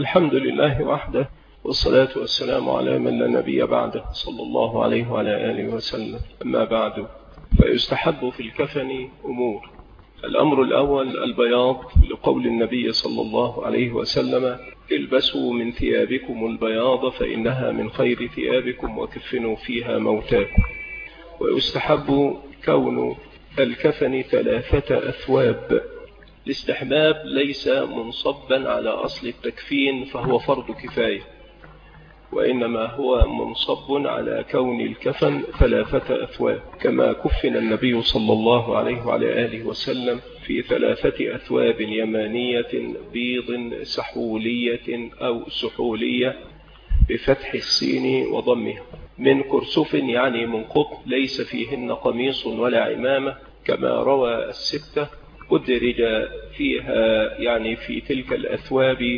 الحمد لله وحده، والصلاة والسلام على من لا نبي بعده، صلى الله عليه وعلى آله وسلم. أما بعد، فيستحب في الكفن أمور. الأمر الأول البياض، لقول النبي صلى الله عليه وسلم: البسوا من ثيابكم البياض فإنها من خير ثيابكم وكفنوا فيها موتاكم. ويستحب كون الكفن 3 أثواب. الاستحباب ليس منصبا على أصل التكفين فهو فرض كفاية، وإنما هو منصب على كون الكفن 3 أثواب، كما كفن النبي صلى الله عليه وعلى آله وسلم في 3 أثواب يمانية بيض سحولية أو سحولية بفتح السين وضمها، من كرسف يعني من قطن ليس فيهن قميص ولا عمامة، كما روى 6 أدرج فيها يعني في تلك الأثواب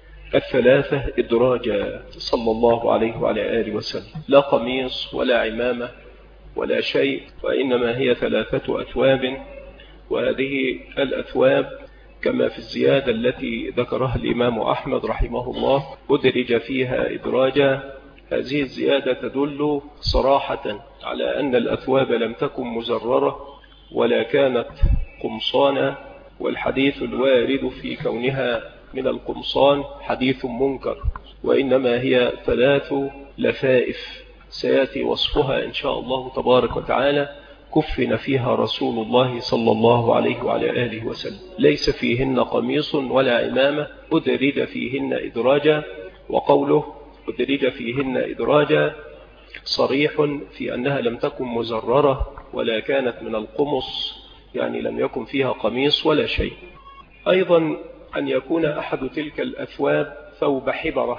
3 إدراجا صلى الله عليه وعلى آله وسلم، لا قميص ولا عمامة ولا شيء، وإنما هي 3 أثواب. وهذه الأثواب كما في الزيادة التي ذكرها الإمام أحمد رحمه الله أدرج فيها إدراجا. هذه الزيادة تدل صراحة على أن الأثواب لم تكن مزررة ولا كانت قمصانا، والحديث الوارد في كونها من القمصان حديث منكر، وإنما هي 3 لفائف سيأتي وصفها إن شاء الله تبارك وتعالى، كفن فيها رسول الله صلى الله عليه وعلى آله وسلم، ليس فيهن قميص ولا عمامة، أدرج فيهن إدراجا. وقوله أدرج فيهن إدراجا صريح في أنها لم تكن مزررة ولا كانت من القمص، يعني لم يكن فيها قميص ولا شيء. أيضا أن يكون أحد تلك الأثواب ثوب حبرة،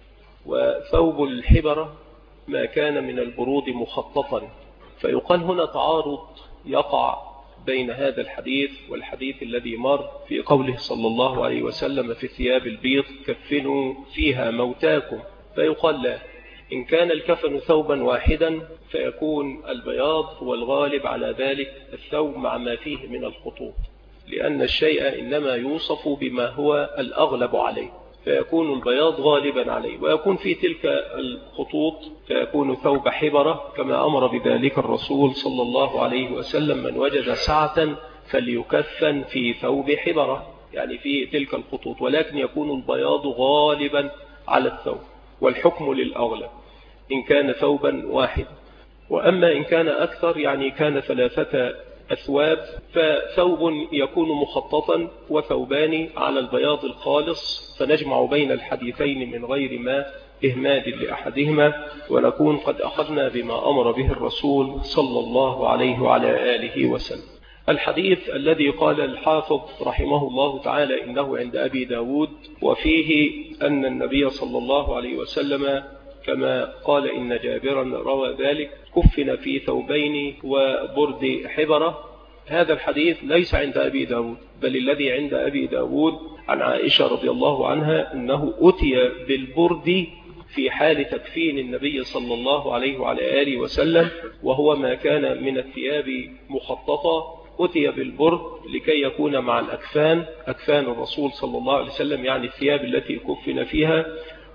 وثوب الحبرة ما كان من البرود مخططا، فيقال هنا تعارض يقع بين هذا الحديث والحديث الذي مر في قوله صلى الله عليه وسلم في ثياب البيض كفنوا فيها موتاكم، فيقال لا، إن كان الكفن ثوبا واحدا فيكون البياض هو الغالب على ذلك الثوب مع ما فيه من الخطوط، لأن الشيء إنما يوصف بما هو الأغلب عليه، فيكون البياض غالبا عليه، ويكون في تلك الخطوط فيكون ثوب حبرة، كما أمر بذلك الرسول صلى الله عليه وسلم: من وجد سعة فليكفن في ثوب حبرة، يعني في تلك الخطوط، ولكن يكون البياض غالبا على الثوب، والحكم للأغلب إن كان ثوبا واحد. وأما إن كان أكثر يعني كان 3 أثواب، فثوب يكون مخططا وثوبان على البياض الخالص، فنجمع بين الحديثين من غير ما إهماد لأحدهما، ونكون قد أخذنا بما أمر به الرسول صلى الله عليه وعلى آله وسلم. الحديث الذي قال الحافظ رحمه الله تعالى إنه عند أبي داود، وفيه أن النبي صلى الله عليه وسلم كما قال إن جابرا روى ذلك كفن في ثوبين وبرد حبرة. هذا الحديث ليس عند أبي داود، بل الذي عند أبي داود عن عائشة رضي الله عنها أنه أتي بالبرد في حال تكفين النبي صلى الله عليه وعلى آله وسلم، وهو ما كان من الثياب مخططة، أتي بالبرد لكي يكون مع الأكفان، أكفان الرسول صلى الله عليه وسلم، يعني الثياب التي كفن فيها،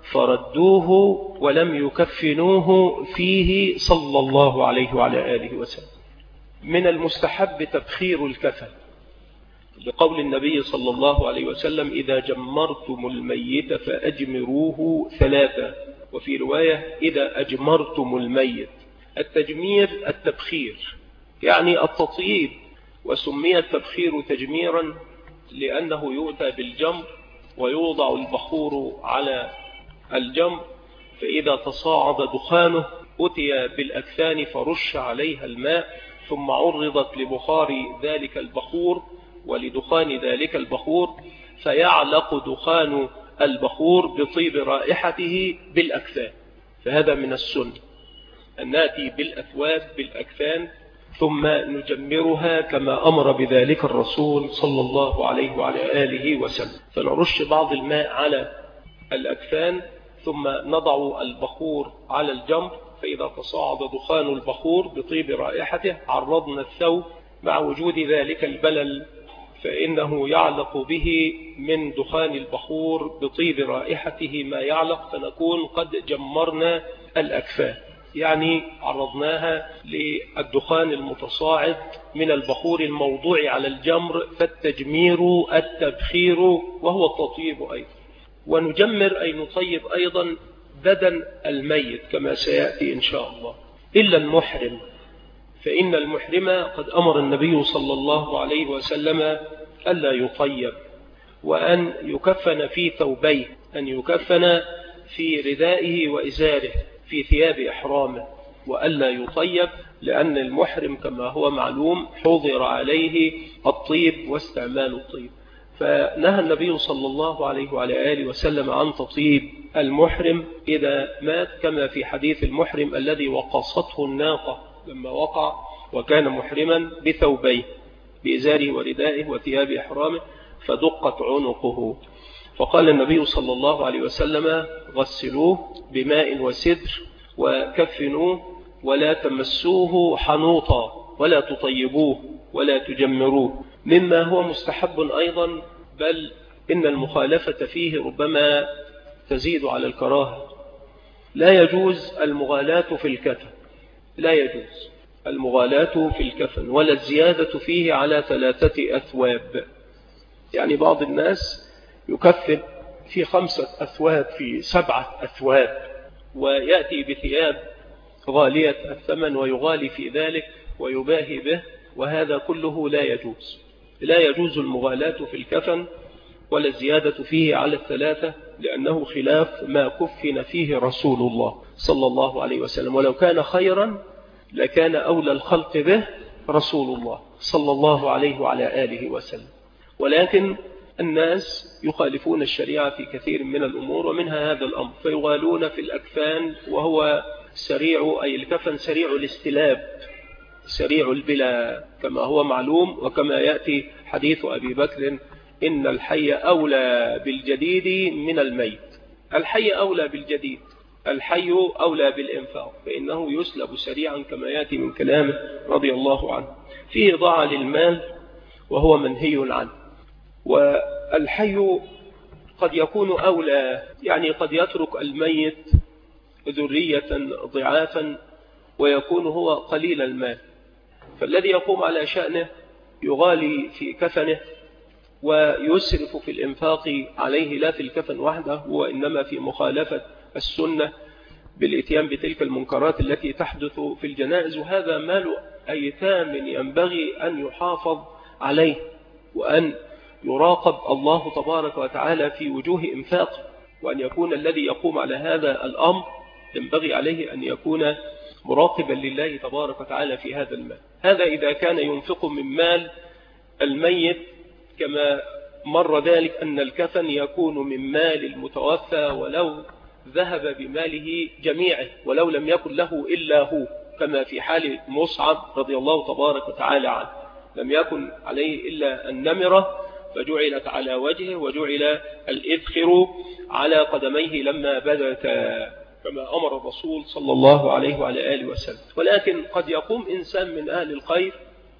فردوه ولم يكفنوه فيه صلى الله عليه وعلى آله وسلم. من المستحب تبخير الكفن، لقول النبي صلى الله عليه وسلم: إذا جمرتم الميت فأجمروه 3، وفي رواية: إذا أجمرتم الميت. التجمير التبخير يعني التطييب، وسمي التبخير تجميرا لأنه يؤتى بالجمر ويوضع البخور على الجمر، فإذا تصاعد دخانه أتي بالأكفان فرش عليها الماء، ثم عرضت لبخار ذلك البخور ولدخان ذلك البخور، فيعلق دخان البخور بطيب رائحته بالأكفان. فهذا من السنة أن نأتي بالأثواب بالأكفان ثم نجمرها كما أمر بذلك الرسول صلى الله عليه وعلى آله وسلم، فنرش بعض الماء على الأكفان ثم نضع البخور على الجمر، فإذا تصاعد دخان البخور بطيب رائحته عرضنا الثوب مع وجود ذلك البلل فإنه يعلق به من دخان البخور بطيب رائحته ما يعلق، فنكون قد جمرنا الأكفان، يعني عرضناها للدخان المتصاعد من البخور الموضوع على الجمر، فالتجمير التبخير وهو التطيب أيضا. ونجمر أي نطيب أيضا بدن الميت كما سيأتي إن شاء الله، إلا المحرم، فإن المحرم قد أمر النبي صلى الله عليه وسلم ألا يطيب، وأن يكفن في ثوبيه، أن يكفن في ردائه وإزاره في ثياب إحرامه، وألا يطيب، لأن المحرم كما هو معلوم حظر عليه الطيب واستعمال الطيب. فنهى النبي صلى الله عليه وعلى آله وسلم عن تطيب المحرم إذا مات، كما في حديث المحرم الذي وقصته الناقة لما وقع وكان محرما بثوبيه، بإزاره وردائه وثياب إحرامه، فدقت عنقه، فقال النبي صلى الله عليه وسلم: غسلوه بماء وسدر وكفنوه ولا تمسوه حنوطا ولا تطيبوه ولا تجمروه، مما هو مستحب أيضا، بل إن المخالفة فيه ربما تزيد على الكراهة. لا يجوز المغالاة في الكفن، لا يجوز المغالاة في الكفن ولا الزيادة فيه على 3 أثواب. يعني بعض الناس يكفن في 5 أثواب، في 7 أثواب، ويأتي بثياب غالية الثمن ويغالي في ذلك ويباهي به، وهذا كله لا يجوز. لا يجوز المغالاة في الكفن ولا الزيادة فيه على 3، لأنه خلاف ما كفن فيه رسول الله صلى الله عليه وسلم، ولو كان خيرا لكان أولى الخلق به رسول الله صلى الله عليه وعلى آله وسلم. ولكن الناس يخالفون الشريعة في كثير من الأمور، ومنها هذا الأمر، فيغالون في الأكفان، وهو سريع، أي الكفن سريع الاستلاب، سريع البلا كما هو معلوم، وكما يأتي حديث أبي بكر: إن الحي أولى بالجديد من الميت. الحي أولى بالجديد، الحي أولى بالإنفاق، فإنه يسلب سريعا كما يأتي من كلامه رضي الله عنه. فيه ضاع للمال وهو منهي عنه. والحي قد يكون أولى، يعني قد يترك الميت ذرية ضعافا ويكون هو قليل المال، فالذي يقوم على شأنه يغالي في كفنه ويسرف في الإنفاق عليه، لا في الكفن وحده، وإنما في مخالفة السنة بالإتيان بتلك المنكرات التي تحدث في الجنائز. وهذا مال أيتام ينبغي أن يحافظ عليه، وأن يراقب الله تبارك وتعالى في وجوه إنفاقه، وأن يكون الذي يقوم على هذا الأمر ينبغي عليه أن يكون مراقبا لله تبارك وتعالى في هذا المال. هذا إذا كان ينفق من مال الميت، كما مر ذلك أن الكفن يكون من مال المتوفى ولو ذهب بماله جميعه، ولو لم يكن له إلا هو، كما في حال مصعب رضي الله تبارك وتعالى عنه، لم يكن عليه إلا النمرة فجعلت على وجهه، وجعل الإذخر على قدميه لما بدت، كما أمر الرسول صلى الله عليه وعلى آله وسلم. ولكن قد يقوم إنسان من أهل الخير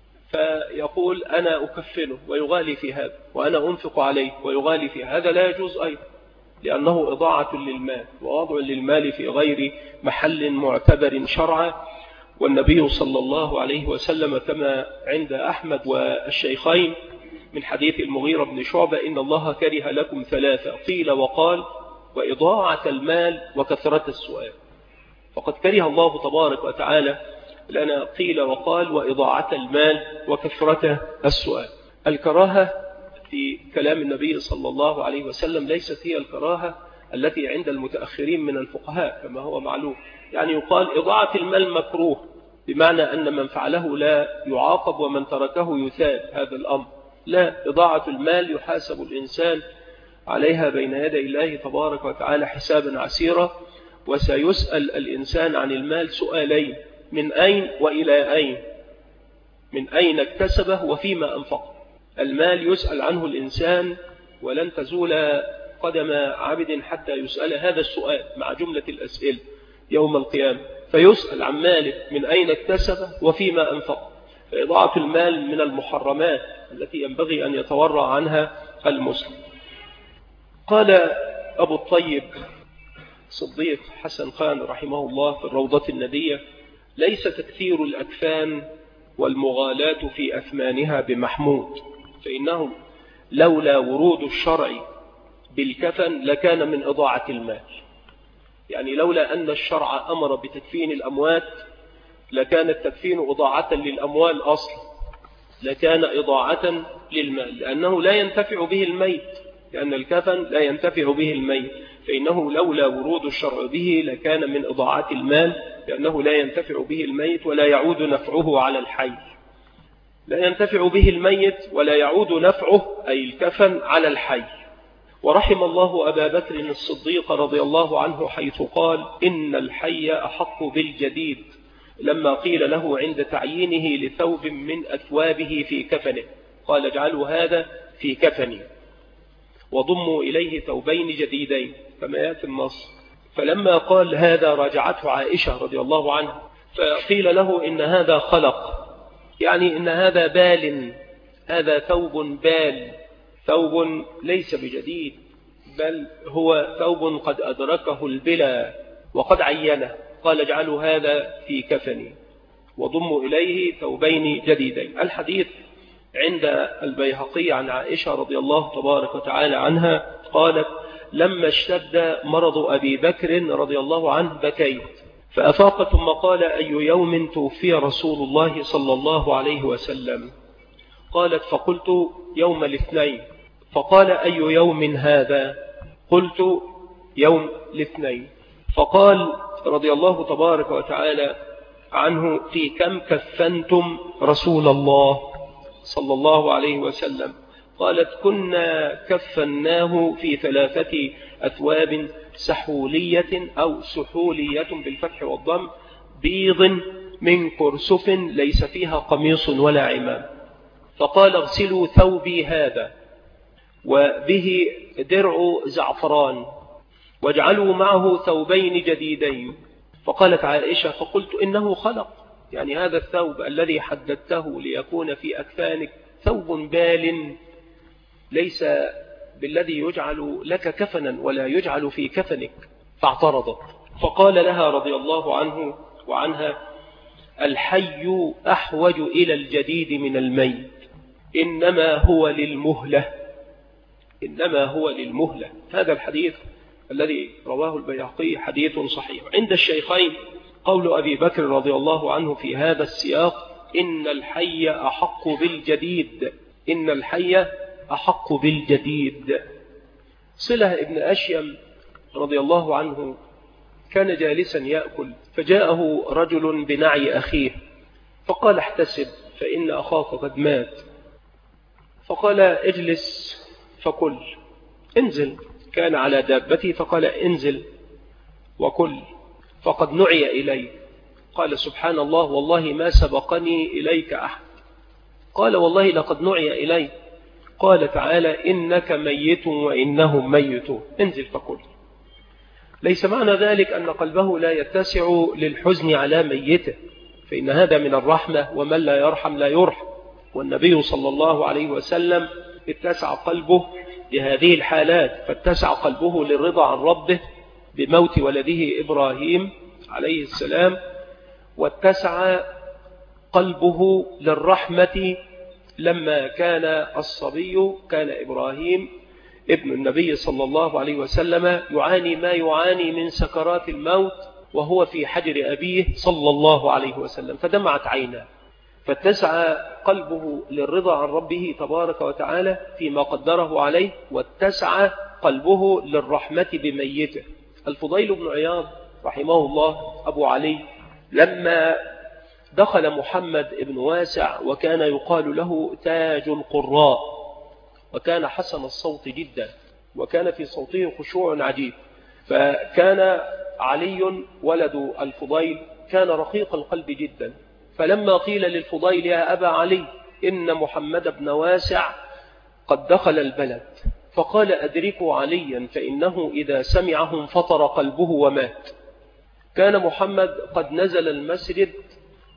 فيقول: أنا أكفنه، ويغالي في هذا، وأنا أنفق عليه ويغالي في هذا. لا يجوز أيضا، لأنه إضاعة للمال ووضع للمال في غير محل معتبر شرعا. والنبي صلى الله عليه وسلم كما عند أحمد والشيخين من حديث المغيرة بن شعبة: إن الله كره لكم 3 قيل وقال: وإضاعة المال وكثرة السؤال. فقد كره الله تبارك وتعالى لنا قيل وقال وإضاعة المال وكثرة السؤال. الكراهة في كلام النبي صلى الله عليه وسلم ليست هي الكراهة التي عند المتأخرين من الفقهاء كما هو معلوم، يعني يقال إضاعة المال مكروه، بمعنى أن من فعله لا يعاقب ومن تركه يثاب. هذا الأمر لا، إضاعة المال يحاسب الإنسان عليها بين يدي الله تبارك وتعالى حسابا عسيرا، وسيسأل الإنسان عن المال سؤالين: من أين وإلى أين؟ من أين اكتسبه وفيما أنفقه؟ المال يسأل عنه الإنسان، ولن تزول قدم عبد حتى يسأل هذا السؤال مع جملة الأسئلة يوم القيامة، فيسأل عن ماله من أين اكتسبه وفيما أنفقه. فإضاعة المال من المحرمات التي ينبغي أن يتورع عنها المسلم. قال أبو الطيب صديق حسن خان رحمه الله في الروضة الندية: ليس تكثير الأكفان والمغالاة في أثمانها بمحمود، فإنه لولا ورود الشرع بالكفن لكان من إضاعة المال. يعني لولا أن الشرع أمر بتكفين الأموات لكان التكفين إضاعة للأموال أصلا، لكان إضاعة للمال، لأنه لا ينتفع به الميت، لأن الكفن لا ينتفع به الميت، فإنه لولا ورود الشرع به لكان من إضاعة المال، لأنه لا ينتفع به الميت ولا يعود نفعه على الحي. لا ينتفع به الميت ولا يعود نفعه أي الكفن على الحي. ورحم الله أبا بكر الصديق رضي الله عنه حيث قال: إن الحي أحق بالجديد، لما قيل له عند تعيينه لثوب من أثوابه في كفنه قال: اجعلوا هذا في كفني وضموا إليه ثوبين جديدين كما يأتي النص. فلما قال هذا راجعته عائشة رضي الله عنها، فقيل له إن هذا خلق، يعني إن هذا بال، هذا ثوب بال، ثوب ليس بجديد، بل هو ثوب قد أدركه البلا وقد عينه. قال: اجعلوا هذا في كفني وضموا إليه ثوبين جديدين. الحديث عند البيهقي عن عائشة رضي الله تبارك وتعالى عنها قالت: لما اشتد مرض أبي بكر رضي الله عنه بكيت، فأفاق ثم قال: أي يوم توفي رسول الله صلى الله عليه وسلم؟ قالت: فقلت: يوم الاثنين. فقال: أي يوم هذا؟ قلت: يوم الاثنين. فقال رضي الله تبارك وتعالى عنه: في كم كفنتم رسول الله صلى الله عليه وسلم؟ قالت: كنا كفناه في 3 أثواب سحولية أو سحولية بالفتح والضم، بيض من كرسف ليس فيها قميص ولا عمام. فقال: اغسلوا ثوبي هذا وبه درع زعفران واجعلوا معه ثوبين جديدين. فقالت عائشة: فقلت: إنه خلق، يعني هذا الثوب الذي حددته ليكون في أكفانك ثوب بال، ليس بالذي يجعل لك كفنا ولا يجعل في كفنك. فاعترضت. فقال لها رضي الله عنه وعنها: الحي أحوج إلى الجديد من الميت، إنما هو للمهلة، إنما هو للمهلة. هذا الحديث الذي رواه البيهقي حديث صحيح. عند الشيخين قول أبي بكر رضي الله عنه في هذا السياق: إن الحي أحق بالجديد، إن الحي أحق بالجديد. صلة ابن أشيم رضي الله عنه كان جالسا يأكل، فجاءه رجل بنعي أخيه فقال: احتسب فإن أخاك قد مات. فقال: اجلس فكل، انزل. كان على دابته فقال: انزل وكل فقد نعي إلي. قال: سبحان الله، والله ما سبقني إليك أحد. قال: والله لقد نعي إلي. قال تعالى: إنك ميت وإنهم ميتون، انزل فكل. ليس معنى ذلك أن قلبه لا يتسع للحزن على ميته، فإن هذا من الرحمة، ومن لا يرحم لا يرحم. والنبي صلى الله عليه وسلم اتسع قلبه لهذه الحالات، فاتسع قلبه للرضا عن ربه بموت ولده إبراهيم عليه السلام، واتسع قلبه للرحمة لما كان الصبي، كان إبراهيم ابن النبي صلى الله عليه وسلم يعاني ما يعاني من سكرات الموت وهو في حجر أبيه صلى الله عليه وسلم، فدمعت عيناه، فاتسع قلبه للرضا عن ربه تبارك وتعالى فيما قدره عليه، واتسع قلبه للرحمة بميته. الفضيل بن عياض رحمه الله أبو علي لما دخل محمد بن واسع وكان يقال له تاج القراء، وكان حسن الصوت جدا، وكان في صوته خشوع عجيب، فكان علي ولد الفضيل كان رقيق القلب جدا. فلما قيل للفضيل: يا أبا علي، إن محمد بن واسع قد دخل البلد، فقال: أدركوا عليا فإنه إذا سمعهم فطر قلبه ومات. كان محمد قد نزل المسجد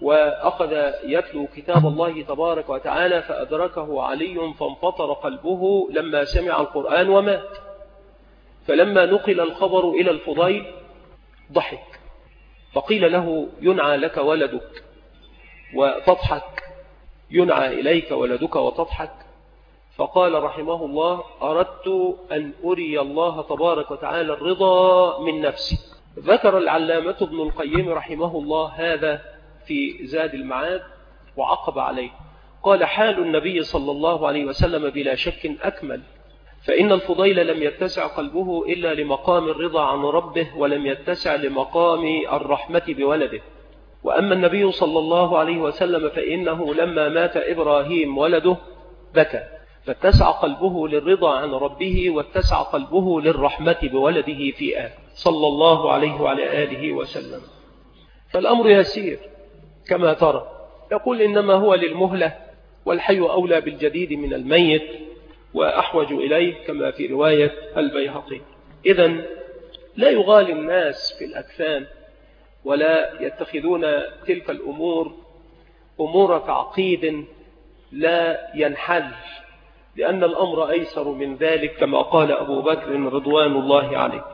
وأخذ يتلو كتاب الله تبارك وتعالى فأدركه علي فانفطر قلبه لما سمع القرآن ومات. فلما نقل الخبر إلى الفضيل ضحك، فقيل له: ينعى لك ولدك وتضحك، ينعى إليك ولدك وتضحك. فقال رحمه الله: أردت أن أري الله تبارك وتعالى الرضا من نفسي. ذكر العلامة ابن القيم رحمه الله هذا في زاد المعاد وعقب عليه، قال: حال النبي صلى الله عليه وسلم بلا شك أكمل، فإن الفضيل لم يتسع قلبه إلا لمقام الرضا عن ربه، ولم يتسع لمقام الرحمة بولده. وأما النبي صلى الله عليه وسلم فإنه لما مات إبراهيم ولده بكى، فاتسع قلبه للرضا عن ربه، واتسع قلبه للرحمة بولده في آل صلى الله عليه وعلى آله وسلم. فالأمر يسير كما ترى. يقول: إنما هو للمهلة، والحي أولى بالجديد من الميت وأحوج إليه، كما في رواية البيهقي. إذن لا يغالي الناس في الأكفان، ولا يتخذون تلك الأمور أمور تعقيد لا ينحل، لأن الأمر أيسر من ذلك، كما قال أبو بكر رضوان الله عليه.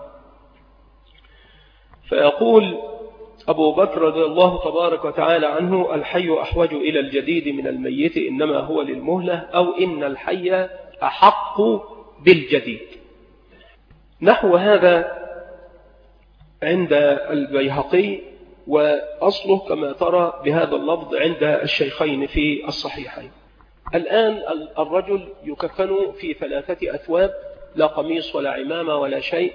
فيقول أبو بكر رضي الله تبارك وتعالى عنه: الحي أحوج إلى الجديد من الميت، إنما هو للمهلة، أو إن الحي أحق بالجديد. نحو هذا عند البيهقي، وأصله كما ترى بهذا اللفظ عند الشيخين في الصحيحين. الآن الرجل يكفن في 3 أثواب، لا قميص ولا عمامة ولا شيء،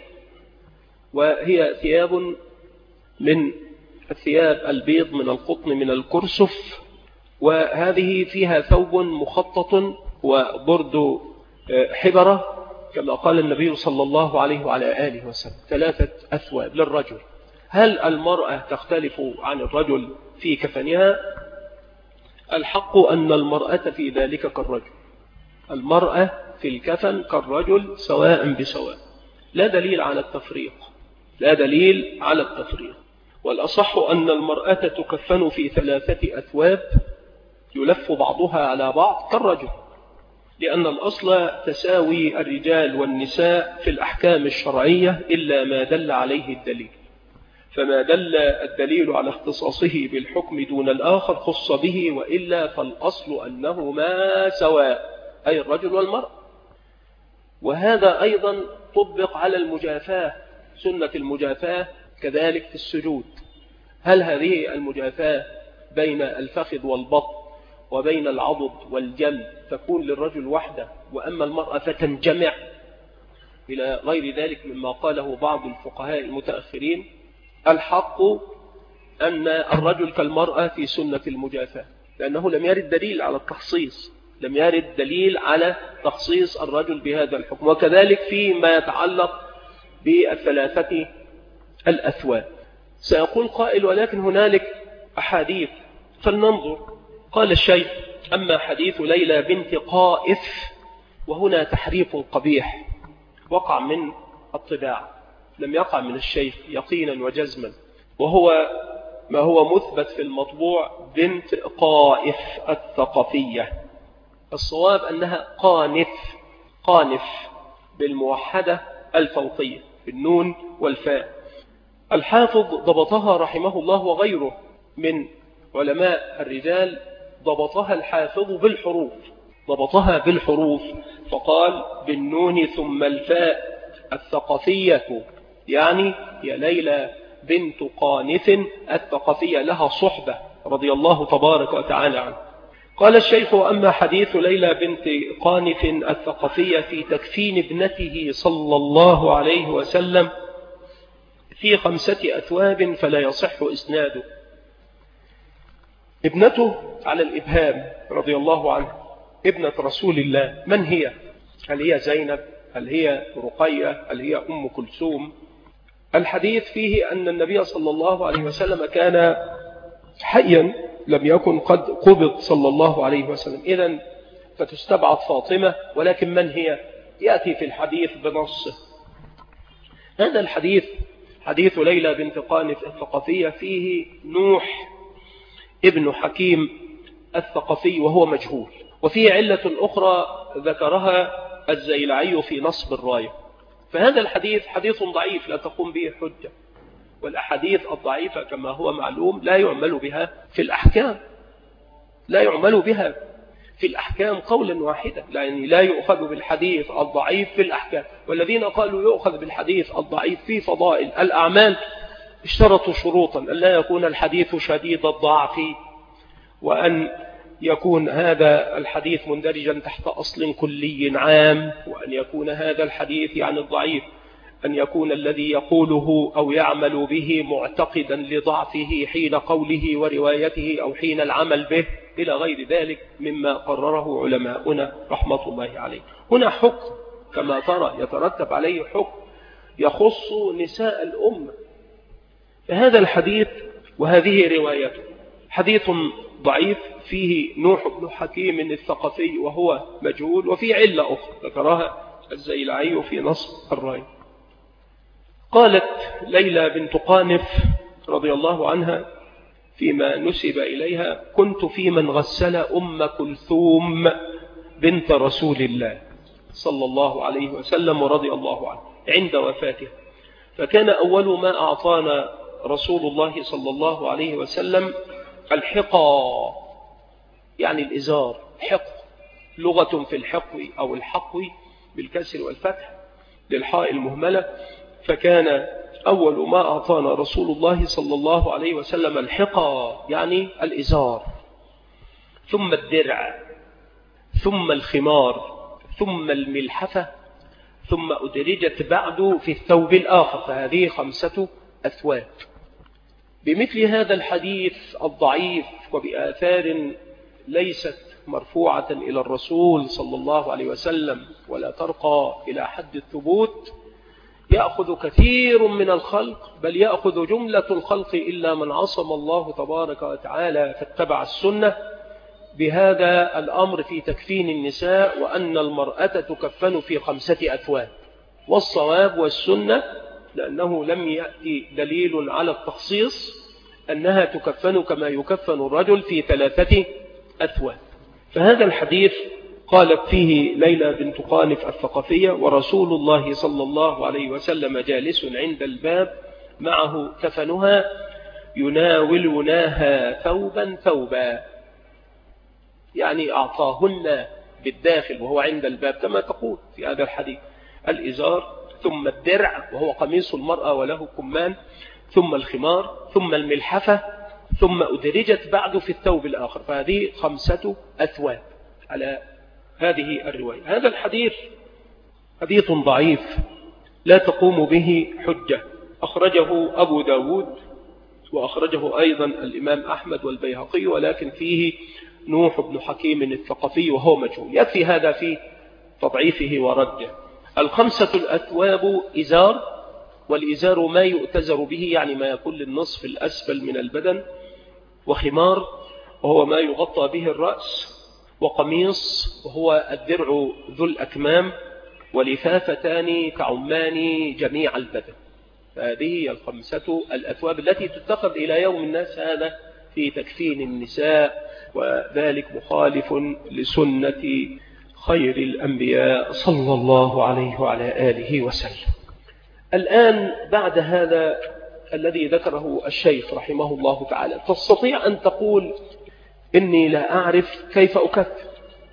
وهي ثياب من الثياب البيض من القطن من الكرسف، وهذه فيها ثوب مخطط وبرد حبرة، كما قال النبي صلى الله عليه وعلى آله وسلم: 3 أثواب للرجل. هل المرأة تختلف عن الرجل في كفنها؟ الحق أن المرأة في ذلك كالرجل، المرأة في الكفن كالرجل سواء بسواء، لا دليل على التفريق، لا دليل على التفريق. والأصح أن المرأة تكفن في 3 أثواب يلف بعضها على بعض كالرجل، لأن الأصل تساوي الرجال والنساء في الأحكام الشرعية إلا ما دل عليه الدليل، فما دل الدليل على اختصاصه بالحكم دون الآخر خص به، وإلا فالأصل أنهما سواء، أي الرجل والمرأة. وهذا أيضا طبق على المجافاة، سنة المجافاة كذلك في السجود. هل هذه المجافاة بين الفخذ والبطن وبين العضد والجنب تكون للرجل وحده، وأما المرأة فتنجمع، إلى غير ذلك مما قاله بعض الفقهاء المتأخرين؟ الحق أن الرجل كالمرأة في سنة المجافاة، لأنه لم يرد دليل على التخصيص، لم يرد دليل على تخصيص الرجل بهذا الحكم. وكذلك فيما يتعلق ب3 الأثواب. سيقول قائل: ولكن هنالك أحاديث، فلننظر. قال الشيخ: أما حديث ليلى بنت قائف، وهنا تحريف قبيح وقع من الطباع، لم يقع من الشيخ يقينا وجزما، وهو ما هو مثبت في المطبوع بنت قائف الثقفية. الصواب أنها قانف، قانف بالموحدة الفوقية بالنون والفاء. الحافظ ضبطها رحمه الله وغيره من علماء الرجال، ضبطها الحافظ بالحروف، ضبطها بالحروف، فقال: بالنون ثم الفاء الثقفية، يعني يا ليلى بنت قانف الثقفية، لها صحبة رضي الله تبارك وتعالى عنه. قال الشيخ: أما حديث ليلى بنت قانف الثقفية في تكفين ابنته صلى الله عليه وسلم في 5 أثواب فلا يصح إسناده. ابنته على الإبهام رضي الله عنه، ابنة رسول الله، من هي؟ هل هي زينب؟ هل هي رقية؟ هل هي أم كلثوم؟ الحديث فيه أن النبي صلى الله عليه وسلم كان حيا، لم يكن قد قبض صلى الله عليه وسلم، إذن فتستبعد فاطمة، ولكن من هي؟ يأتي في الحديث بنصه. هذا الحديث حديث ليلى بنت قانف الثقفية فيه نوح ابن حكيم الثقفي وهو مجهول. وفيه علة أخرى ذكرها الزيلعي في نصب الراية. فهذا الحديث حديث ضعيف لا تقوم به حجة، والأحاديث الضعيفة كما هو معلوم لا يعمل بها في الأحكام، لا يعمل بها في الأحكام قولا واحدا، يعني لا يؤخذ بالحديث الضعيف في الأحكام. والذين قالوا يؤخذ بالحديث الضعيف في فضائل الأعمال اشترطوا شروطا: أن لا يكون الحديث شديد الضعف، وأن يكون هذا الحديث مندرجا تحت أصل كلي عام، وأن يكون هذا الحديث يعني الضعيف أن يكون الذي يقوله أو يعمل به معتقدا لضعفه حين قوله وروايته أو حين العمل به، إلى غير ذلك مما قرره علماؤنا رحمة الله عليه. هنا حكم كما ترى يترتب عليه حكم يخص نساء الأمة. فهذا الحديث وهذه روايته حديث ضعيف فيه نوح بن حكيم الثقفي وهو مجهول، وفي علة أخرى ذكرها الزيلعي في نصب الراية. قالت ليلى بنت قانف رضي الله عنها فيما نسب إليها: كنت في من غسل أم كلثوم بنت رسول الله صلى الله عليه وسلم ورضي الله عنه عند وفاته، فكان أول ما أعطانا رسول الله صلى الله عليه وسلم الحقى، يعني الإزار. حق لغة في الحقو أو الحقو بالكسر والفتح للحاء المهملة. فكان أول ما أعطانا رسول الله صلى الله عليه وسلم الحقى، يعني الإزار، ثم الدرع، ثم الخمار، ثم الملحفة، ثم أدرجت بعد في الثوب الآخر، فهذه 5 أثواب. بمثل هذا الحديث الضعيف وبآثار ليست مرفوعة إلى الرسول صلى الله عليه وسلم ولا ترقى إلى حد الثبوت، يأخذ كثير من الخلق، بل يأخذ جملة الخلق إلا من عصم الله تبارك وتعالى فاتبع السنة بهذا الأمر في تكفين النساء، وأن المرأة تكفن في 5 أثواب. والصواب والسنة، لأنه لم يأتي دليل على التخصيص، أنها تكفن كما يكفن الرجل في 3 أثواب. فهذا الحديث قالت فيه ليلى بنت قانف الثقفية: ورسول الله صلى الله عليه وسلم جالس عند الباب معه كفنها يناولناها ثوبا ثوبا، يعني أعطاهن بالداخل وهو عند الباب كما تقول في هذا الحديث الإزار، ثم الدرع وهو قميص المرأة وله كمان، ثم الخمار، ثم الملحفة، ثم أدرجت بعد في الثوب الآخر، فهذه 5 أثواب على هذه الرواية. هذا الحديث حديث ضعيف لا تقوم به حجة، أخرجه أبو داود وأخرجه أيضا الإمام أحمد والبيهقي، ولكن فيه نوح بن حكيم الثقفي وهو مجهول، يكفي هذا في تضعيفه ورده. 5 الأثواب إزار، والإزار ما يؤتزر به يعني ما يكون للنصف الأسفل من البدن، وخمار وهو ما يغطى به الرأس، وقميص وهو الدرع ذو الأكمام، ولفافتان تعمان جميع البدن. هذه 5 الأثواب التي تتخذ إلى يوم الناس هذا في تكفين النساء، وذلك مخالف لسنة خير الأنبياء صلى الله عليه وعلى آله وسلم. الآن بعد هذا الذي ذكره الشيخ رحمه الله تعالى، تستطيع أن تقول إني لا أعرف كيف أكفر.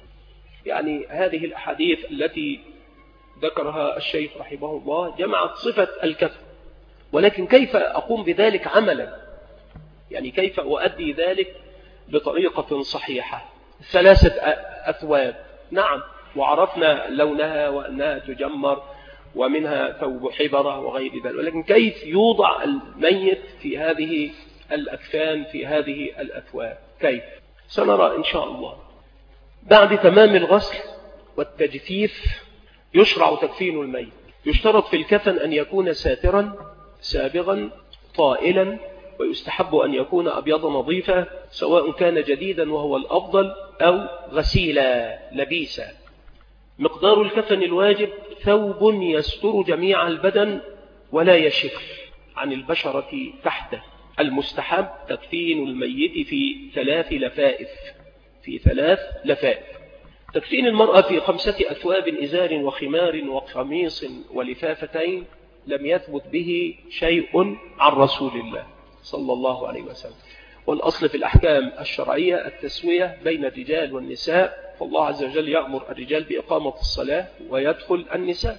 يعني هذه الأحاديث التي ذكرها الشيخ رحمه الله جمعت صفة الكفر، ولكن كيف أقوم بذلك عملا؟ يعني كيف أؤدي ذلك بطريقة صحيحة؟ 3 أثواب، نعم، وعرفنا لونها وأنها تجمر ومنها ثوب حبرة وغير ذلك، ولكن كيف يوضع الميت في هذه الأكفان في هذه الأثواب؟ كيف؟ سنرى إن شاء الله. بعد تمام الغسل والتجفيف يشرع تكفين الميت. يشترط في الكفن أن يكون ساترا سابغا طائلا، ويستحب أن يكون أبيض نظيفا سواء كان جديدا وهو الأفضل أو غسيلا لبيسا. مقدار الكفن الواجب: ثوب يستر جميع البدن ولا يشف عن البشرة تحته، المستحب تكفين الميت في 3 لفائف، في 3 لفائف. تكفين المرأة في 5 أثواب: إزار وخمار وقميص ولفافتين، لم يثبت به شيء عن رسول الله صلى الله عليه وسلم. والأصل في الأحكام الشرعية التسوية بين الرجال والنساء، فالله عز وجل يأمر الرجال بإقامة الصلاة ويدخل النساء،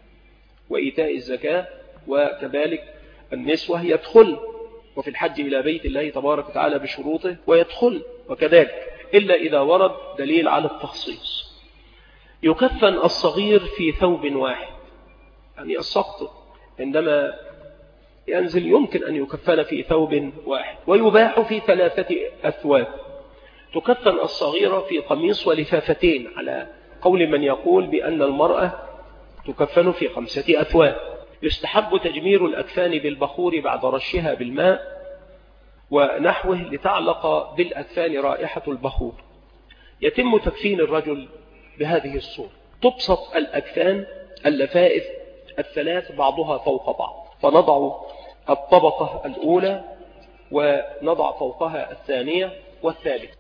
وإيتاء الزكاة، وكذلك النسوة يدخل، وفي الحج إلى بيت الله تبارك وتعالى بشروطه ويدخل، وكذلك إلا إذا ورد دليل على التخصيص. يكفن الصغير في ثوب واحد، يعني السقط عندما ينزل يمكن أن يكفن في ثوب واحد، ويباح في 3 أثواب. تكفن الصغيرة في قميص ولفافتين، على قول من يقول بأن المرأة تكفن في 5 أثواب. يستحب تجمير الأكفان بالبخور بعد رشها بالماء ونحوه لتعلق بالأكفان رائحة البخور. يتم تكفين الرجل بهذه الصورة: تبسط الأكفان اللفائف 3 بعضها فوق بعض، فنضع الطبقة الأولى ونضع فوقها الثانية والثالثة،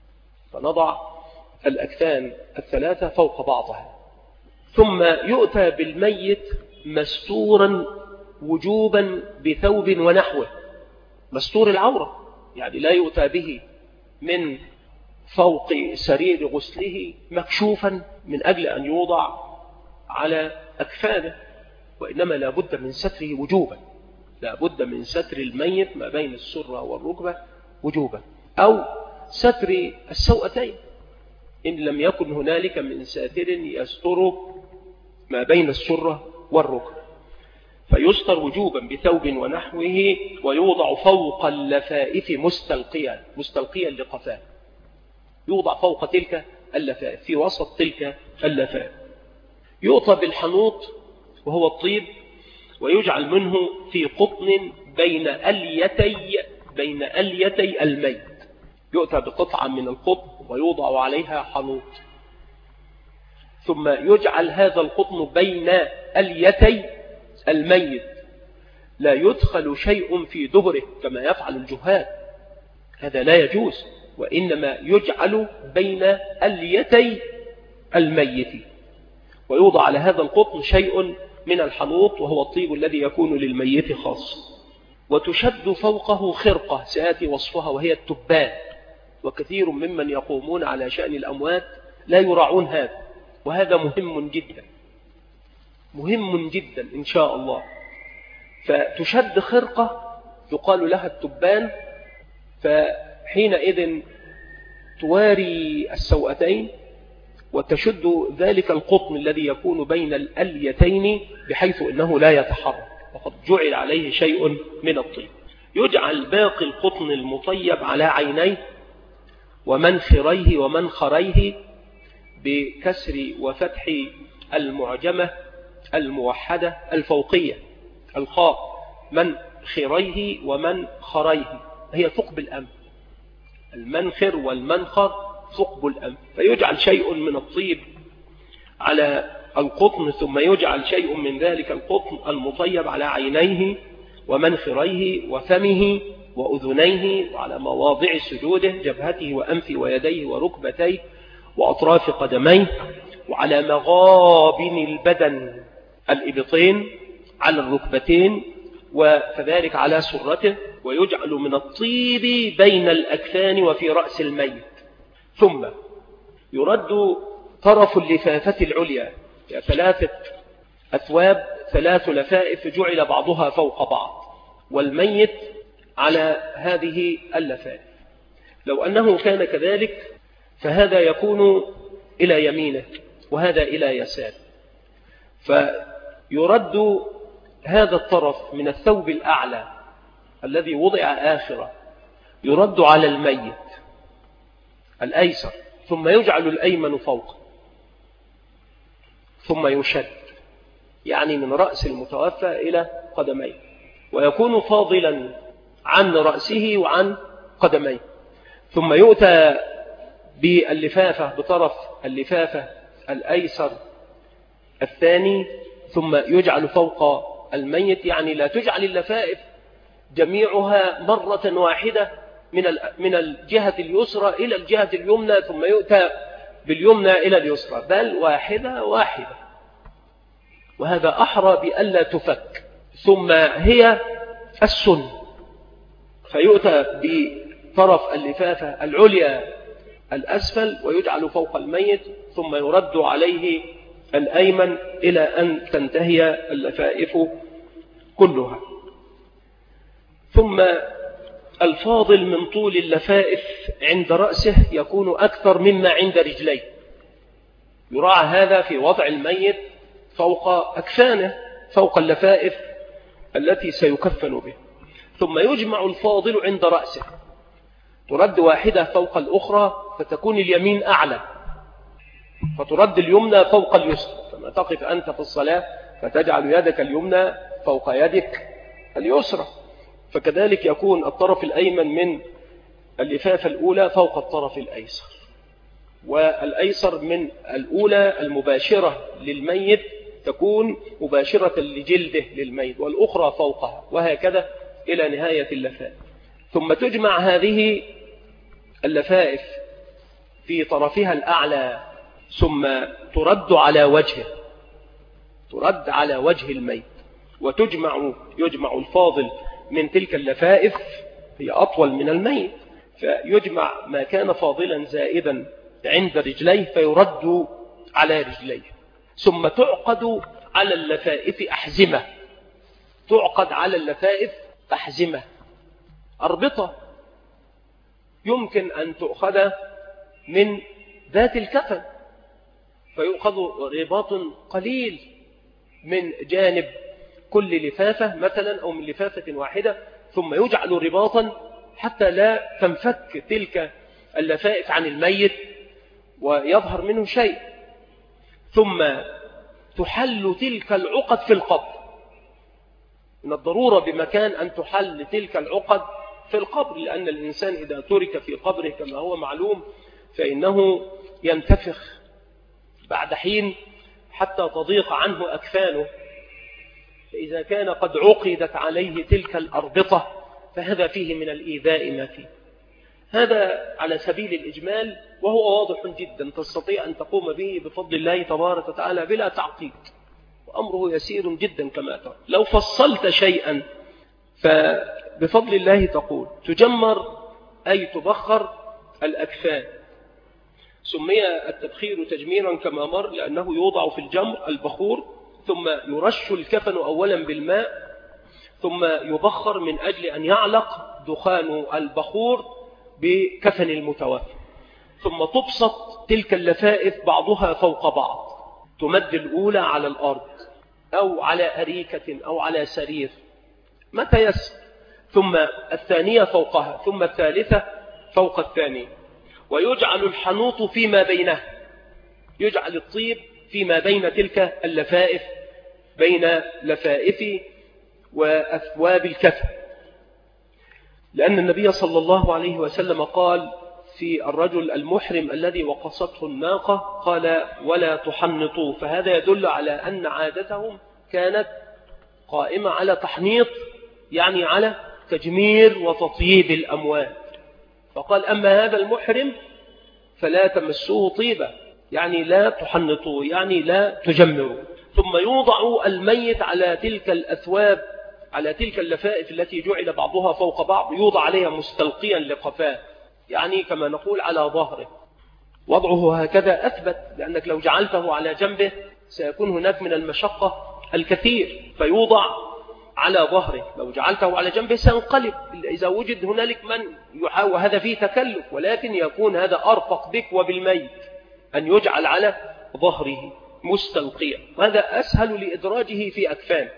فنضع الأكفان 3 فوق بعضها. ثم يؤتى بالميت مستورا وجوبا بثوب ونحوه، مستور العورة، يعني لا يؤتى به من فوق سرير غسله مكشوفا من أجل أن يوضع على أكفانه، وإنما لا بد من ستره وجوبا، لا بد من ستر الميت ما بين السرة والركبة وجوبا، أو ستر السوأتين إن لم يكن هنالك من ساتر يستر ما بين السرة والركبة، فيستر وجوبا بثوب ونحوه، ويوضع فوق اللفائف مستلقيا لقفاه، يوضع فوق تلك اللفائف في وسط تلك اللفائف. يؤتى بالحنوط وهو الطيب، ويجعل منه في قطن بين أليتي الميت، يؤتى بقطعة من القطن ويوضع عليها حنوط، ثم يجعل هذا القطن بين أليتي الميت، لا يدخل شيء في دبره كما يفعل الجهال، هذا لا يجوز، وإنما يجعل بين أليتي الميت، ويوضع على هذا القطن شيء من الحنوط وهو الطيب الذي يكون للميت خاص. وتشد فوقه خرقة سيأتي وصفها وهي التبان، وكثير ممن يقومون على شأن الأموات لا يراعون هذا، وهذا مهم جدا، مهم جدا إن شاء الله. فتشد خرقة يقال لها التبان، فحينئذ تواري السوأتين وتشد ذلك القطن الذي يكون بين الأليتين بحيث أنه لا يتحرك، وقد جعل عليه شيء من الطيب. يجعل باقي القطن المطيب على عينيه ومنخريه ومنخريه بكسر وفتح المعجمة الموحدة الفوقية الخاء، منخريه ومنخريه هي ثقب الأنف، المنخر والمنخر ثقب الأنف، فيجعل شيء من الطيب على القطن، ثم يجعل شيء من ذلك القطن المطيب على عينيه ومنخريه وفمه وأذنيه وعلى مواضع سجوده، جبهته وأنفه ويديه وركبتيه وأطراف قدميه، وعلى مغابن البدن، الإبطين على الركبتين، وكذلك على سرته، ويجعل من الطيب بين الأكفان وفي رأس الميت. ثم يرد طرف اللفافة العليا، 3 أثواب 3 لفائف جعل بعضها فوق بعض، والميت على هذه اللفائف. لو أنه كان كذلك فهذا يكون إلى يمينه وهذا إلى يساره، فيرد هذا الطرف من الثوب الأعلى الذي وضع آخرة يرد على الميت الأيسر، ثم يجعل الأيمن فوق، ثم يشد، يعني من رأس المتوفى إلى قدميه، ويكون فاضلا عن رأسه وعن قدميه. ثم يؤتى باللفافة بطرف اللفافة الأيسر الثاني، ثم يجعل فوق الميت، يعني لا تجعل اللفائف جميعها مرة واحدة من الجهة اليسرى إلى الجهة اليمنى، ثم يؤتى باليمنى إلى اليسرى، بل واحدة واحدة، وهذا أحرى بألا تفك. ثم هي السن، فيؤتى بطرف اللفافة العليا الأسفل ويجعل فوق الميت، ثم يرد عليه الأيمن إلى أن تنتهي اللفائف كلها. ثم الفاضل من طول اللفائف عند رأسه يكون أكثر مما عند رجليه، يراعى هذا في وضع الميت فوق أكفانه، فوق اللفائف التي سيكفن به. ثم يجمع الفاضل عند رأسه، ترد واحدة فوق الأخرى فتكون اليمين أعلى، فترد اليمنى فوق اليسرى، كما تقف أنت في الصلاة فتجعل يدك اليمنى فوق يدك اليسرى، فكذلك يكون الطرف الأيمن من اللفافة الأولى فوق الطرف الأيسر، والأيسر من الأولى المباشرة للميت تكون مباشرة لجلده للميت، والأخرى فوقها، وهكذا إلى نهاية اللفائف. ثم تجمع هذه اللفائف في طرفها الأعلى، ثم ترد على وجهه، ترد على وجه الميت، يجمع الفاضل من تلك اللفائف، هي أطول من الميت، فيجمع ما كان فاضلا زائدا عند رجليه فيرد على رجليه. ثم تعقد على اللفائف أحزمة، تعقد على اللفائف أحزمة أربطة، يمكن أن تؤخذ من ذات الكفن، فيؤخذ رباط قليل من جانب كل لفافة مثلا أو من لفافة واحدة، ثم يجعل رباطا حتى لا تنفك تلك اللفائف عن الميت ويظهر منه شيء. ثم تحل تلك العقد في القبر، من الضرورة بمكان أن تحل تلك العقد في القبر، لأن الإنسان إذا ترك في قبره كما هو معلوم فإنه ينتفخ بعد حين حتى تضيق عنه أكفانه، فإذا كان قد عقدت عليه تلك الأربطة فهذا فيه من الإيذاء ما فيه. هذا على سبيل الإجمال، وهو واضح جدا تستطيع أن تقوم به بفضل الله تبارك وتعالى بلا تعقيد، وأمره يسير جدا كما ترى. لو فصلت شيئا فبفضل الله تقول تجمر أي تبخر الأكفان. سمي التبخير تجميرا كما مر لأنه يوضع في الجمر البخور، ثم يرش الكفن أولا بالماء، ثم يبخر من أجل أن يعلق دخان البخور بكفن المتوفى، ثم تبسط تلك اللفائف بعضها فوق بعض، تمد الأولى على الأرض أو على أريكة أو على سرير ما تيسر، ثم الثانية فوقها، ثم الثالثة فوق الثانية، ويجعل الحنوط فيما بينه، يجعل الطيب فيما بين تلك اللفائف، بين لفائف وأثواب الكفن، لأن النبي صلى الله عليه وسلم قال في الرجل المحرم الذي وقصته الناقة قال ولا تحنطوا، فهذا يدل على أن عادتهم كانت قائمة على تحنيط، يعني على تجمير وتطييب الأموات، فقال أما هذا المحرم فلا تمسوه طيبة، يعني لا تحنطوا، يعني لا تجمروا. ثم يوضع الميت على تلك الأثواب، على تلك اللفائف التي جعل بعضها فوق بعض، يوضع عليها مستلقيا لقفاه، يعني كما نقول على ظهره. وضعه هكذا أثبت، لأنك لو جعلته على جنبه سيكون هناك من المشقة الكثير، فيوضع على ظهره. لو جعلته على جنبه سينقلب إذا وجد هنالك من يحاول، هذا فيه تكلف، ولكن يكون هذا أرفق بك وبالميت أن يجعل على ظهره مستلقيا، وهذا أسهل لإدراجه في أكفان.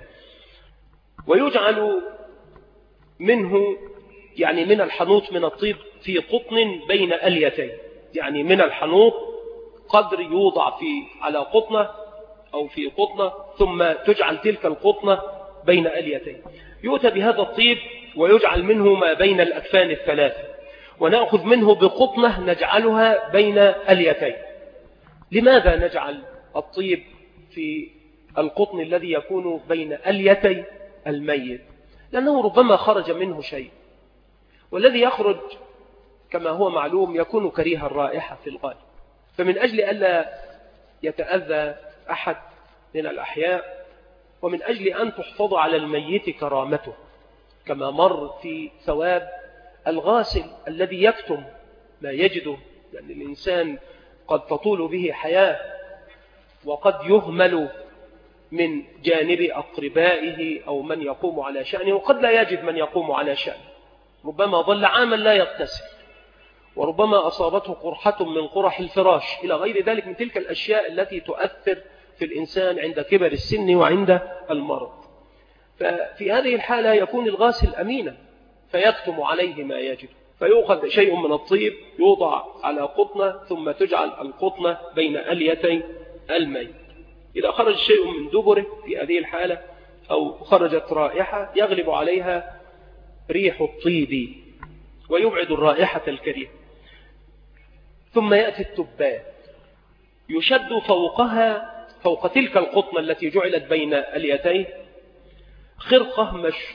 ويجعل منه يعني من الحنوط من الطيب في قطن بين أليتين، يعني من الحنوط قدر يوضع على قطنة أو في قطنة، ثم تجعل تلك القطنة بين أليتين. يؤتى بهذا الطيب ويجعل منه ما بين الأكفان الثلاثة، ونأخذ منه بقطنة نجعلها بين أليتين. لماذا نجعل الطيب في القطن الذي يكون بين أليتي الميت؟ لأنه ربما خرج منه شيء، والذي يخرج كما هو معلوم يكون كريه الرائحة في الغالب. فمن أجل ألا يتأذى أحد من الأحياء، ومن أجل أن تحفظ على الميت كرامته، كما مر في ثواب الغاسل الذي يكتم ما يجده، لأن الإنسان قد تطول به حياة وقد يهمل من جانب أقربائه أو من يقوم على شأنه، وقد لا يجد من يقوم على شأنه، ربما ظل عاما لا يغتسل، وربما أصابته قرحة من قرح الفراش إلى غير ذلك من تلك الأشياء التي تؤثر في الإنسان عند كبر السن وعند المرض. ففي هذه الحالة يكون الغاسل أمينا فيكتم عليه ما يجد، فيؤخذ شيء من الطيب يوضع على قطنة، ثم تجعل القطنة بين أليتي الميت. إذا خرج شيء من دبره في هذه الحالة أو خرجت رائحة يغلب عليها ريح الطيب ويبعد الرائحة الكريهة. ثم يأتي التبان، يشد فوقها، فوق تلك القطنة التي جعلت بين اليتين، خرقة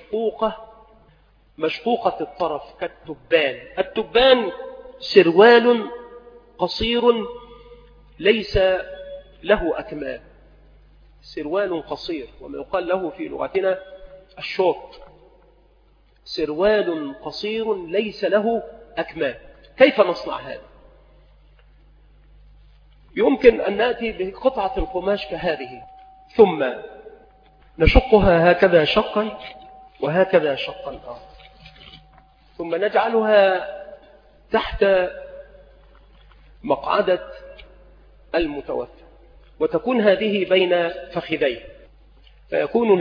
مشقوقة الطرف كالتبان. التبان سروال قصير ليس له أكمام، سروال قصير، وما يقال له في لغتنا الشورت، سروال قصير ليس له أكمام. كيف نصنع هذا؟ يمكن أن نأتي بقطعة القماش كهذه، ثم نشقها هكذا شقا وهكذا شقا آخر، ثم نجعلها تحت مقعدة المتوفى، وتكون هذه بين فخذيه، فيكون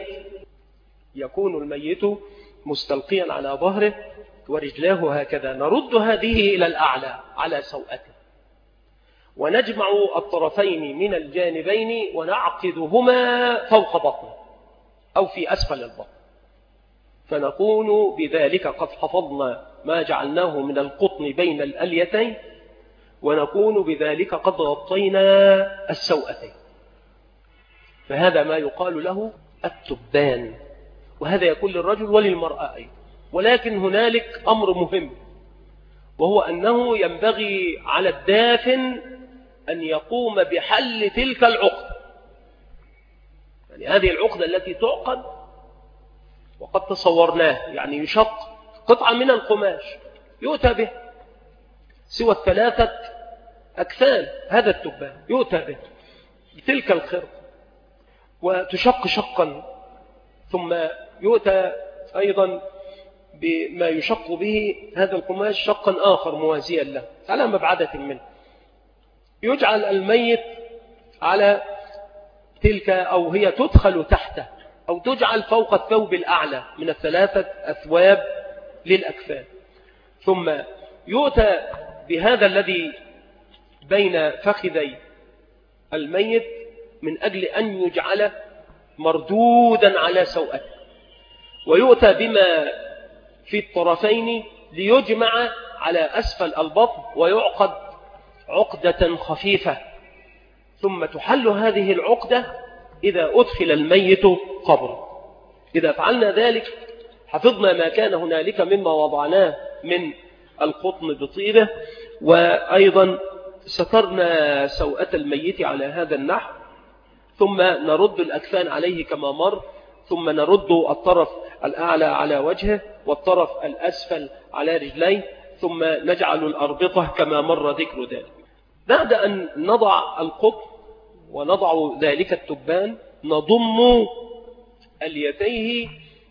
الميت مستلقيا على ظهره ورجلاه هكذا. نرد هذه إلى الأعلى على سوءته، ونجمع الطرفين من الجانبين ونعقدهما فوق بطنه أو في أسفل البطن، فنكون بذلك قد حفظنا ما جعلناه من القطن بين الأليتين، ونكون بذلك قد غطينا السوءتين. فهذا ما يقال له التبان، وهذا يكون للرجل وللمرأة أيضا. ولكن هنالك أمر مهم، وهو أنه ينبغي على الدافن أن يقوم بحل تلك العقدة، يعني هذه العقدة التي تعقد وقد تصورناه، يعني يشق قطعة من القماش يؤتى به سوى 3 أكفان، هذا التبان يؤتى به بتلك الخرق وتشق شقا، ثم يؤتى أيضا بما يشق به هذا القماش شقا آخر موازيا له على مبعدة منه، يجعل الميت على تلك، أو هي تدخل تحته أو تجعل فوق الثوب الأعلى من 3 أثواب للأكفان، ثم يؤتى بهذا الذي بين فخذي الميت من أجل أن يجعل مردودا على سوءته، ويؤتى بما في الطرفين ليجمع على أسفل البطن ويعقد عقدة خفيفة، ثم تحل هذه العقدة إذا أدخل الميت قبره. إذا فعلنا ذلك حفظنا ما كان هنالك مما وضعناه من القطن بطيبه، وأيضا سترنا سوءة الميت على هذا النحو، ثم نرد الأكفان عليه كما مر، ثم نرد الطرف الأعلى على وجهه والطرف الأسفل على رجليه، ثم نجعل الأربطة كما مر ذكر ذلك. بعد أن نضع القطن ونضع ذلك التبان، نضم اليتيه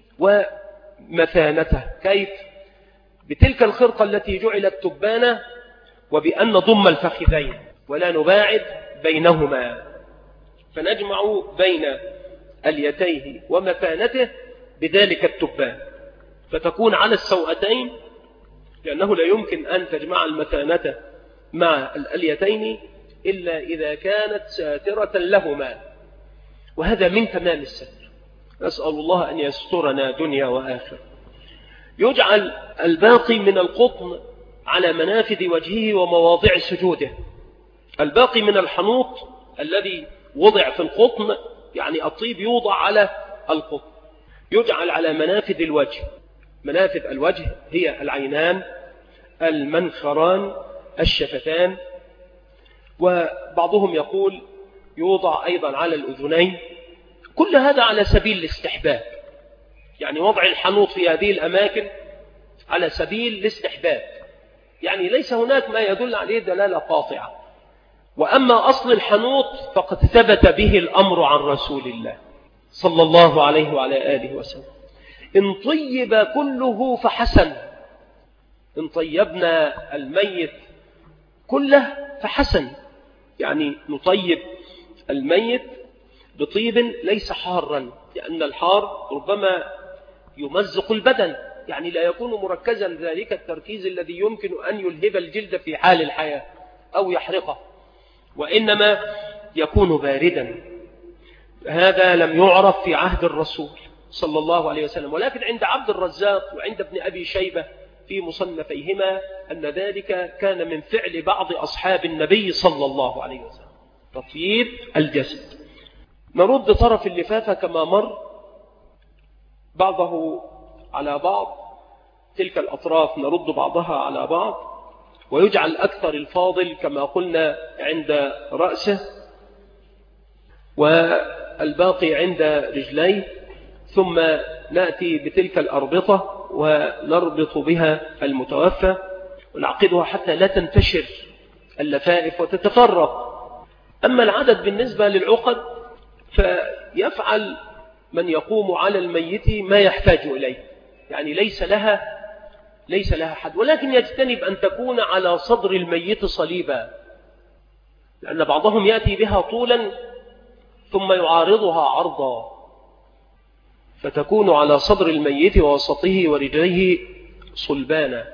ومثانته. كيف؟ بتلك الخرقة التي جعلت تبانة، وبأن نضم الفخذين ولا نباعد بينهما، فنجمع بين اليتيه ومثانته بذلك التبان، فتكون على السوءتين، لأنه لا يمكن أن تجمع المثانة مع اليتين إلا إذا كانت ساترة لهما، وهذا من تمام الستر. نسأل الله أن يسترنا دنيا وآخر. يجعل الباقي من القطن على منافذ وجهه ومواضع سجوده، الباقي من الحنوط الذي وضع في القطن، يعني الطيب يوضع على القطن، يجعل على منافذ الوجه. منافذ الوجه هي العينان، المنخران، الشفتان، وبعضهم يقول يوضع أيضا على الأذنين. كل هذا على سبيل الاستحباب، يعني وضع الحنوط في هذه الأماكن على سبيل الاستحباب، يعني ليس هناك ما يدل عليه دلالة قاطعة. وأما أصل الحنوط فقد ثبت به الأمر عن رسول الله صلى الله عليه وعلى آله وسلم: إن طيب كله فحسن. إن طيبنا الميت كله فحسن، يعني نطيب الميت بطيب ليس حارا، لأن الحار ربما يمزق البدن، يعني لا يكون مركزا ذلك التركيز الذي يمكن أن يلهب الجلد في حال الحياة أو يحرقه، وإنما يكون باردا. هذا لم يعرف في عهد الرسول صلى الله عليه وسلم، ولكن عند عبد الرزاق وعند ابن أبي شيبة في مصنفيهما أن ذلك كان من فعل بعض أصحاب النبي صلى الله عليه وسلم، تطييب الجسد. نرد طرف اللفافة كما مر بعضه على بعض، تلك الأطراف نرد بعضها على بعض، ويجعل أكثر الفاضل كما قلنا عند رأسه، والباقي عند رجليه، ثم نأتي بتلك الأربطة ونربط بها المتوفى ونعقدها حتى لا تنتشر اللفائف وتتفرق. أما العدد بالنسبة للعقد فيفعل من يقوم على الميت ما يحتاج إليه، يعني ليس لها حد، ولكن يجتنب أن تكون على صدر الميت صليبا، لأن بعضهم يأتي بها طولا ثم يعارضها عرضا، فتكون على صدر الميت ووسطه ورجليه صلبانا،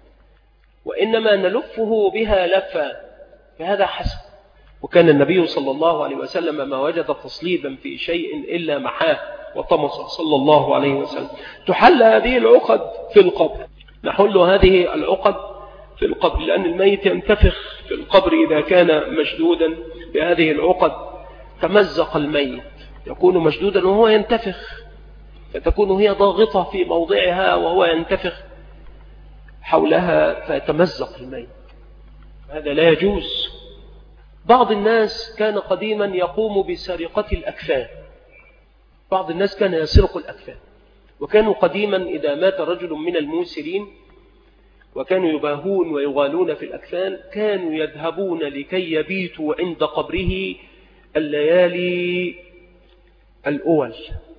وإنما نلفه بها لفا، فهذا حسن. وكان النبي صلى الله عليه وسلم ما وجد تصليبا في شيء إلا محاه وطمس صلى الله عليه وسلم. تحل هذه العقد في القبر، نحل هذه العقد في القبر، لأن الميت ينتفخ في القبر إذا كان مشدودا بهذه العقد، تمزق الميت، يكون مشدودا وهو ينتفخ، فتكون هي ضاغطة في موضعها وهو ينتفخ حولها فيتمزق الميت، هذا لا يجوز. بعض الناس كان قديما يقوم بسرقة الأكفان، بعض الناس كان يسرق الأكفان، وكانوا قديما إذا مات رجل من الموسرين وكانوا يباهون ويغالون في الأكفان كانوا يذهبون لكي يبيتوا عند قبره الليالي الأول،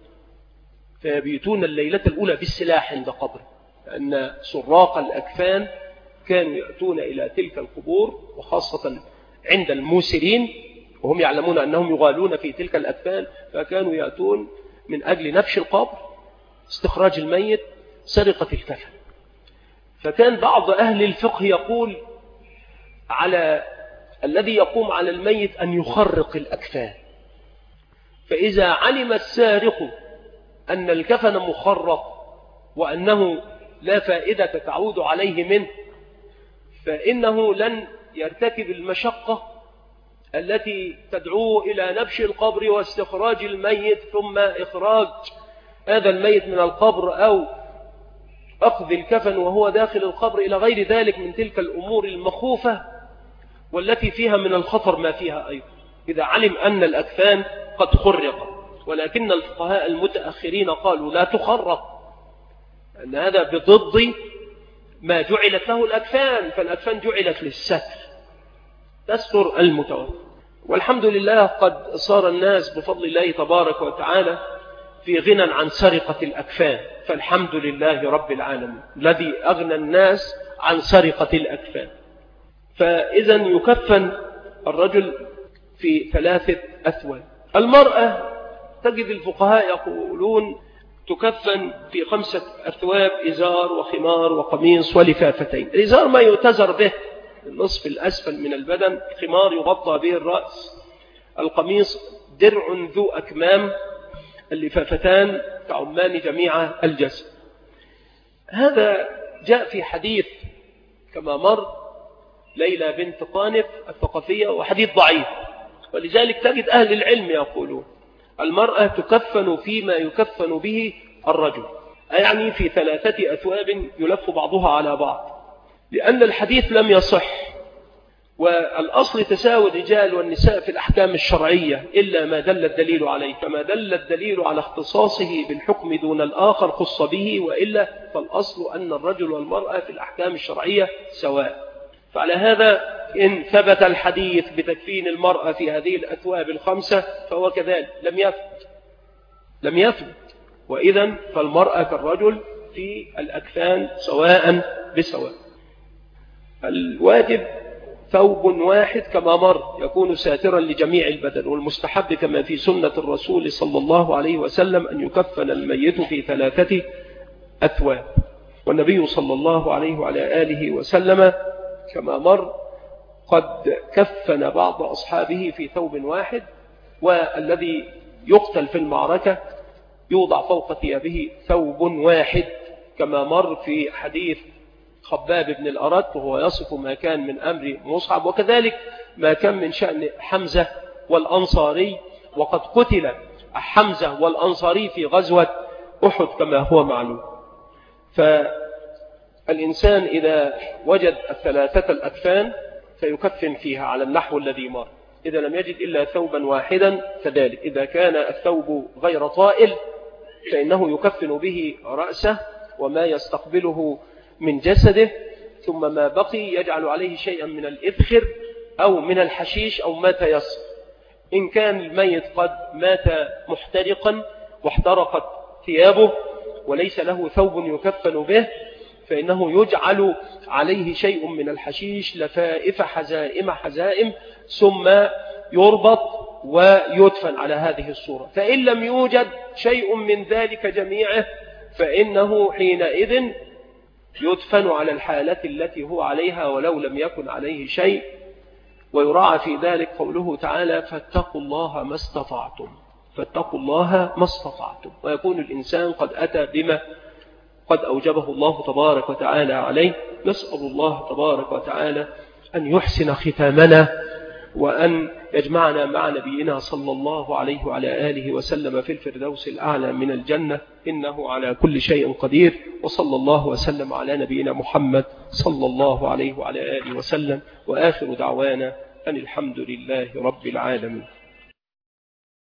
فيبيتون الليلة الأولى بالسلاح عند قبره، لأن سراق الأكفان كانوا يأتون إلى تلك القبور، وخاصة عند الموسرين وهم يعلمون أنهم يغالون في تلك الأكفان، فكانوا يأتون من أجل نبش القبر، استخراج الميت، سرقة الكفن. فكان بعض أهل الفقه يقول على الذي يقوم على الميت أن يخرق الأكفان، فإذا علم السارق أن الكفن مخرق وأنه لا فائدة تعود عليه منه، فإنه لن يرتكب المشقة التي تدعو إلى نبش القبر واستخراج الميت ثم إخراج هذا الميت من القبر أو أخذ الكفن وهو داخل القبر إلى غير ذلك من تلك الأمور المخوفة والتي فيها من الخطر ما فيها أيضا، إذا علم أن الأكفان قد خرق. ولكن الفقهاء المتأخرين قالوا لا تخرق، أن هذا بضد ما جعلت له الأكفان، فالأكفان جعلت للستر، تستر المتوفى. والحمد لله قد صار الناس بفضل الله تبارك وتعالى في غنى عن سرقة الأكفان، فالحمد لله رب العالمين الذي أغنى الناس عن سرقة الأكفان. فإذا يكفن الرجل في 3 أثواب. المرأة تجد الفقهاء يقولون تكفن في 5 أثواب: إزار وخمار وقميص ولفافتين. الإزار ما يؤتزر به النصف الأسفل من البدن، الخمار يغطى به الرأس، القميص درع ذو أكمام، اللفافتان تعمان جميع الجسد. هذا جاء في حديث كما مر ليلى بنت طانف الثقفية، وحديث ضعيف، ولذلك تجد أهل العلم يقولون المرأة تكفن فيما يكفن به الرجل، يعني في 3 أثواب يلف بعضها على بعض، لأن الحديث لم يصح، والأصل تساوي الرجال والنساء في الأحكام الشرعية إلا ما دل الدليل عليه، فما دل الدليل على اختصاصه بالحكم دون الآخر خص به، وإلا فالأصل أن الرجل والمرأة في الأحكام الشرعية سواء. فعلى هذا إن ثبت الحديث بتكفين المرأة في هذه الأثواب ال5 فهو كذلك لم يثبت، وإذن فالمرأة كالرجل في الأكفان سواء بسواء. الواجب ثوب واحد كما مر يكون ساترا لجميع البدن، والمستحب كما في سنة الرسول صلى الله عليه وسلم أن يكفن الميت في 3 أثواب، والنبي صلى الله عليه وعلى آله وسلم كما مر قد كفن بعض أصحابه في ثوب واحد، والذي يقتل في المعركة يوضع فوق ثيابه ثوب واحد كما مر في حديث خباب بن الأرت، وهو يصف ما كان من أمر مصعب، وكذلك ما كان من شأن حمزة والأنصاري، وقد قتل حمزة والأنصاري في غزوة أحد كما هو معلوم. فالإنسان إذا وجد 3 الأكفان فيكفن فيها على النحو الذي مر، إذا لم يجد إلا ثوبا واحدا كذلك، إذا كان الثوب غير طائل فإنه يكفن به رأسه وما يستقبله من جسده، ثم ما بقي يجعل عليه شيئا من الإذخر أو من الحشيش أو ما تيسر. إن كان الميت قد مات محترقا واحترقت ثيابه وليس له ثوب يكفن به فإنه يجعل عليه شيء من الحشيش لفائف حزائم ثم يربط ويدفن على هذه الصورة. فإن لم يوجد شيء من ذلك جميعه فإنه حينئذ يدفن على الحالة التي هو عليها ولو لم يكن عليه شيء. ويراعى في ذلك قوله تعالى فاتقوا الله ما استطعتم، ويكون الإنسان قد أتى بما قد أوجبه الله تبارك وتعالى عليه. نسأل الله تبارك وتعالى أن يحسن ختامنا وأن يجمعنا مع نبينا صلى الله عليه وعلى آله وسلم في الفردوس الأعلى من الجنة، إنه على كل شيء قدير. وصلى الله وسلم على نبينا محمد صلى الله عليه وعلى آله وسلم، وآخر دعوانا أن الحمد لله رب العالمين.